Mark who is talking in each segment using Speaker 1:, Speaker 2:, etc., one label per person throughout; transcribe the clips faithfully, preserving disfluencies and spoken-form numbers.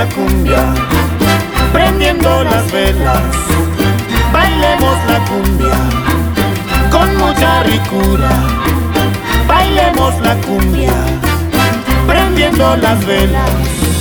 Speaker 1: la cumbia, prendiendo las velas. Bailemos la cumbia con mucha ricura. Bailemos la cumbia, prendiendo las velas.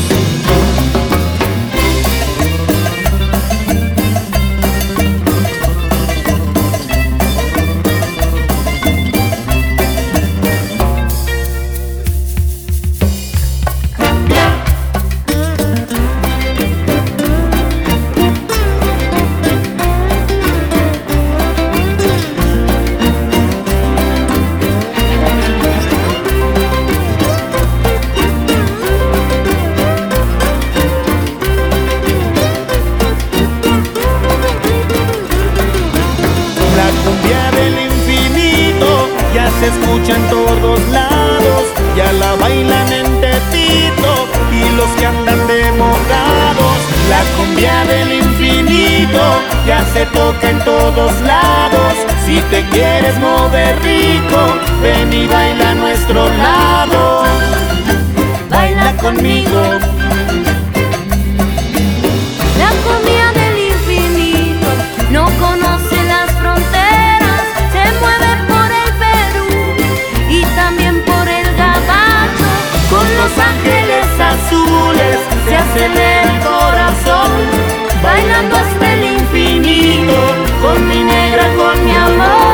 Speaker 1: Se escucha en todos lados, ya la bailan en Tepito y los que andan demorados. La cumbia del infinito ya se toca en todos lados. Si te quieres mover rico, ven y baila a nuestro lado. Baila conmigo.
Speaker 2: La cumbia del infinito no conoce las fronteras, se mueve por el Perú y también por el Gabacho.
Speaker 1: Con los ángeles azules se acelera el corazón, bailando hasta el infinito, con mi negra, con mi amor.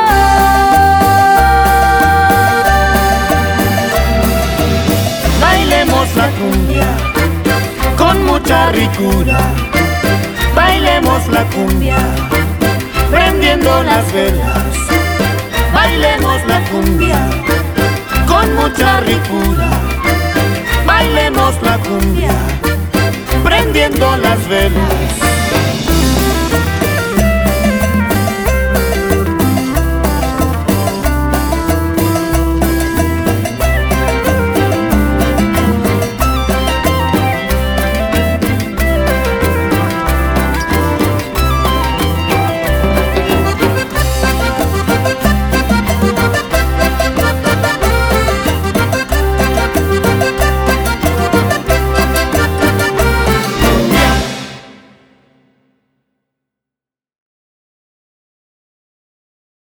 Speaker 1: Bailemos la cumbia con mucha ricura. Bailemos la cumbia, prendiendo las velas. Bailemos la cumbia con mucha ricura. Bailemos la cumbia, prendiendo las velas.